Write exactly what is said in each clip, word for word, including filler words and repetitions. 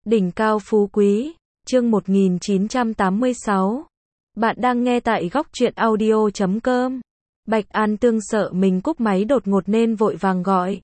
Đỉnh cao phú quý, chương một nghìn chín trăm tám mươi sáu. Bạn đang nghe tại góc truyện audio chấm com. Bạch An Tương sợ mình cúp máy đột ngột nên vội vàng gọi.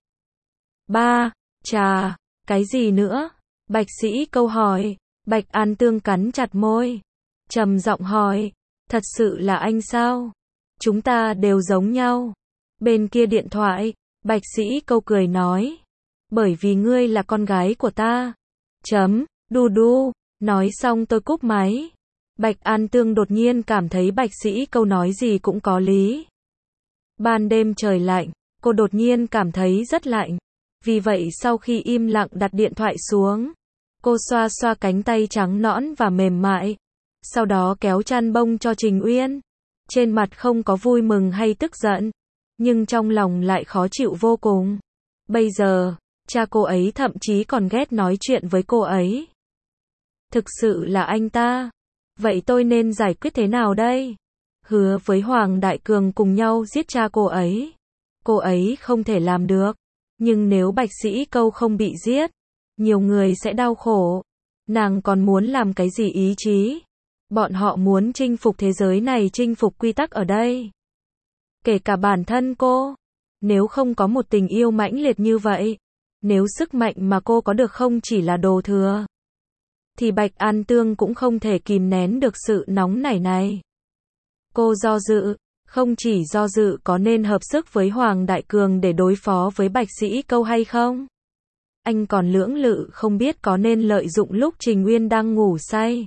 Ba, chà, cái gì nữa? Bạch Sĩ Câu hỏi. Bạch An Tương cắn chặt môi, trầm giọng hỏi, thật sự là anh sao? Chúng ta đều giống nhau. Bên kia điện thoại, Bạch Sĩ Câu cười nói, bởi vì ngươi là con gái của ta. Chấm, đu đu, nói xong tôi cúp máy. Bạch An Tương đột nhiên cảm thấy Bạch Sĩ Câu nói gì cũng có lý. Ban đêm trời lạnh, cô đột nhiên cảm thấy rất lạnh. Vì vậy sau khi im lặng đặt điện thoại xuống, cô xoa xoa cánh tay trắng nõn và mềm mại. Sau đó kéo chăn bông cho Trình Uyên. Trên mặt không có vui mừng hay tức giận, nhưng trong lòng lại khó chịu vô cùng. Bây giờ, cha cô ấy thậm chí còn ghét nói chuyện với cô ấy. Thực sự là anh ta. Vậy tôi nên giải quyết thế nào đây? Hứa với Hoàng Đại Cường cùng nhau giết cha cô ấy. Cô ấy không thể làm được. Nhưng nếu Bạch Sĩ Câu không bị giết, nhiều người sẽ đau khổ. Nàng còn muốn làm cái gì ý chí? Bọn họ muốn chinh phục thế giới này, chinh phục quy tắc ở đây. Kể cả bản thân cô. Nếu không có một tình yêu mãnh liệt như vậy, nếu sức mạnh mà cô có được không chỉ là đồ thừa, thì Bạch An Tương cũng không thể kìm nén được sự nóng nảy này. Cô do dự, không chỉ do dự có nên hợp sức với Hoàng Đại Cường để đối phó với Bạch Sĩ Câu hay không. Anh còn lưỡng lự không biết có nên lợi dụng lúc Trình Uyên đang ngủ say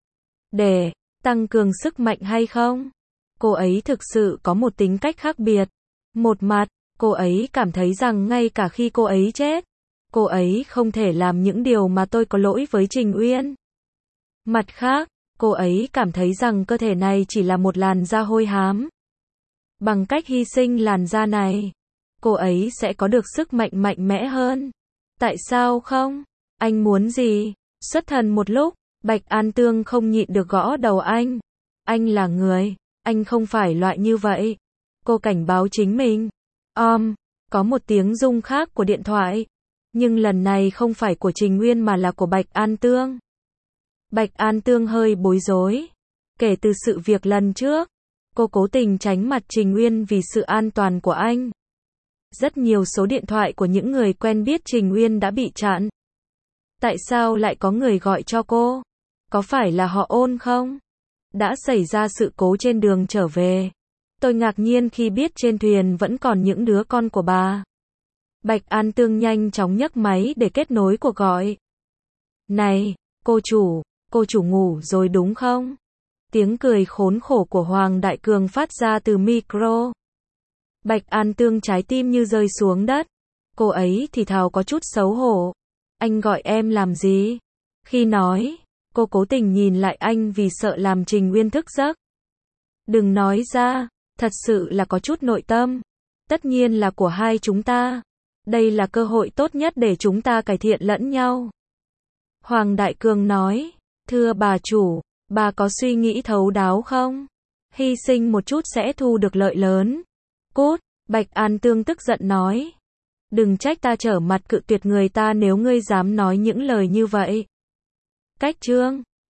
để tăng cường sức mạnh hay không. Cô ấy thực sự có một tính cách khác biệt. Một mặt, cô ấy cảm thấy rằng ngay cả khi cô ấy chết, cô ấy không thể làm những điều mà tôi có lỗi với Trình Uyên. Mặt khác, cô ấy cảm thấy rằng cơ thể này chỉ là một làn da hôi hám. Bằng cách hy sinh làn da này, cô ấy sẽ có được sức mạnh mạnh mẽ hơn. Tại sao không? Anh muốn gì? Xuất thần một lúc, Bạch An Tương không nhịn được gõ đầu anh. Anh là người, anh không phải loại như vậy. Cô cảnh báo chính mình. Om, có một tiếng rung khác của điện thoại. Nhưng lần này không phải của Trình Uyên mà là của Bạch An Tương. Bạch An Tương hơi bối rối. Kể từ sự việc lần trước, cô cố tình tránh mặt Trình Uyên vì sự an toàn của anh. Rất nhiều số điện thoại của những người quen biết Trình Uyên đã bị chặn. Tại sao lại có người gọi cho cô? Có phải là họ Ôn không? Đã xảy ra sự cố trên đường trở về. Tôi ngạc nhiên khi biết trên thuyền vẫn còn những đứa con của bà. Bạch An Tương nhanh chóng nhấc máy để kết nối cuộc gọi. Này, cô chủ, cô chủ ngủ rồi đúng không? Tiếng cười khốn khổ của Hoàng Đại Cường phát ra từ micro. Bạch An Tương trái tim như rơi xuống đất. Cô ấy thì thào có chút xấu hổ. Anh gọi em làm gì? Khi nói, cô cố tình nhìn lại anh vì sợ làm Trình Uyên thức giấc. Đừng nói ra, thật sự là có chút nội tâm. Tất nhiên là của hai chúng ta. Đây là cơ hội tốt nhất để chúng ta cải thiện lẫn nhau. Hoàng Đại Cường nói, thưa bà chủ, bà có suy nghĩ thấu đáo không? Hy sinh một chút sẽ thu được lợi lớn. Cút, Bạch An Tương tức giận nói. Đừng trách ta trở mặt cự tuyệt người ta nếu ngươi dám nói những lời như vậy. Cách chương